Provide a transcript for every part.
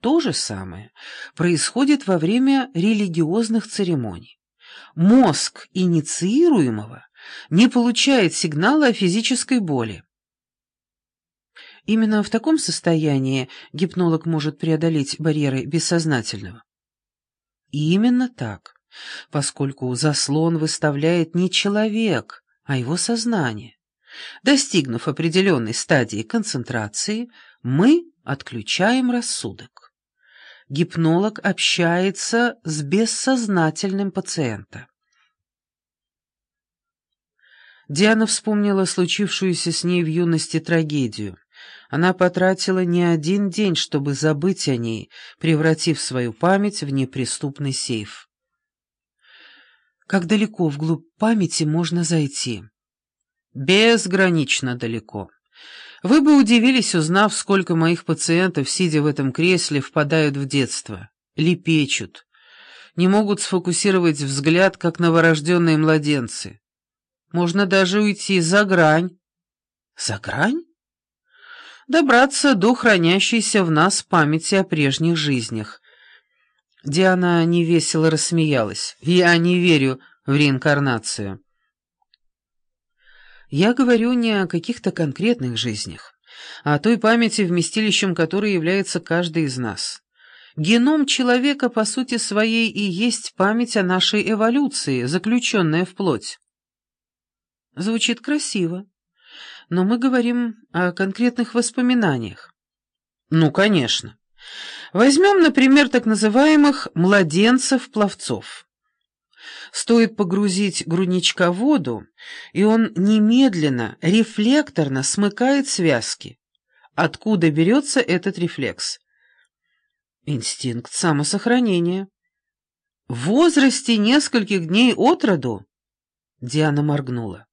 то же самое происходит во время религиозных церемоний. Мозг инициируемого не получает сигнала о физической боли. Именно в таком состоянии гипнолог может преодолеть барьеры бессознательного. И именно так, поскольку заслон выставляет не человек, а его сознание. Достигнув определенной стадии концентрации, мы отключаем рассудок. Гипнолог общается с бессознательным пациента. Диана вспомнила случившуюся с ней в юности трагедию. Она потратила не один день, чтобы забыть о ней, превратив свою память в неприступный сейф. Как далеко вглубь памяти можно зайти? Безгранично далеко. Вы бы удивились, узнав, сколько моих пациентов, сидя в этом кресле, впадают в детство, лепечут, не могут сфокусировать взгляд, как новорожденные младенцы. Можно даже уйти за грань. За грань? Добраться до хранящейся в нас памяти о прежних жизнях. Диана невесело рассмеялась. Я не верю в реинкарнацию. Я говорю не о каких-то конкретных жизнях, а о той памяти, вместилищем которой является каждый из нас. Геном человека по сути своей и есть память о нашей эволюции, заключенная в плоть. Звучит красиво, но мы говорим о конкретных воспоминаниях. Ну, конечно. Возьмем, например, так называемых младенцев-пловцов. Стоит погрузить грудничка в воду, и он немедленно, рефлекторно смыкает связки. Откуда берется этот рефлекс? Инстинкт самосохранения. В возрасте нескольких дней от роду? Диана моргнула.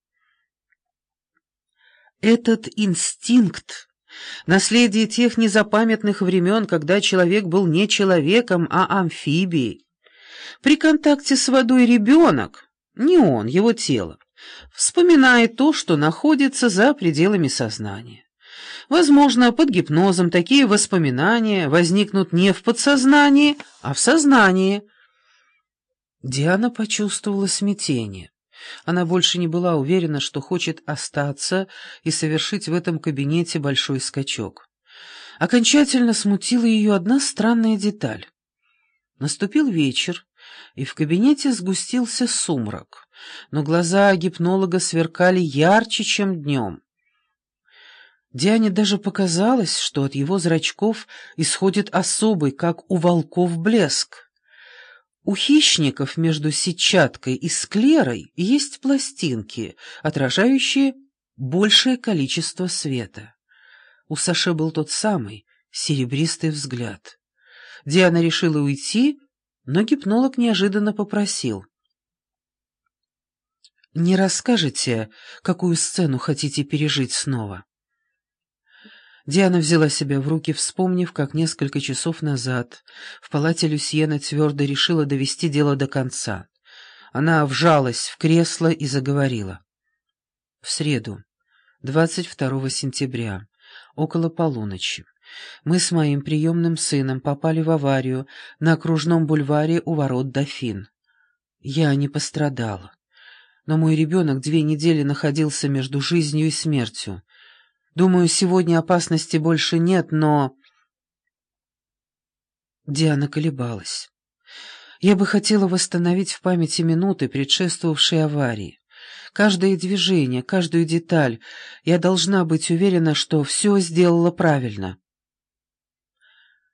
Этот инстинкт — наследие тех незапамятных времен, когда человек был не человеком, а амфибией. При контакте с водой ребенок, не он, его тело, вспоминает то, что находится за пределами сознания. Возможно, под гипнозом такие воспоминания возникнут не в подсознании, а в сознании. Диана почувствовала смятение. Она больше не была уверена, что хочет остаться и совершить в этом кабинете большой скачок. Окончательно смутила ее одна странная деталь. Наступил вечер, и в кабинете сгустился сумрак, но глаза гипнолога сверкали ярче, чем днем. Диане даже показалось, что от его зрачков исходит особый, как у волков, блеск. У хищников между сетчаткой и склерой есть пластинки, отражающие большее количество света. У Саше был тот самый серебристый взгляд. Диана решила уйти, но гипнолог неожиданно попросил. «Не расскажете, какую сцену хотите пережить снова?» Диана взяла себя в руки, вспомнив, как несколько часов назад в палате Люсьена твердо решила довести дело до конца. Она вжалась в кресло и заговорила. В среду, 22 сентября, около полуночи, мы с моим приемным сыном попали в аварию на окружном бульваре у ворот Дофин. Я не пострадала, но мой ребенок 2 недели находился между жизнью и смертью. Думаю, сегодня опасности больше нет, но...» Диана колебалась. «Я бы хотела восстановить в памяти минуты, предшествовавшие аварии. Каждое движение, каждую деталь. Я должна быть уверена, что все сделала правильно».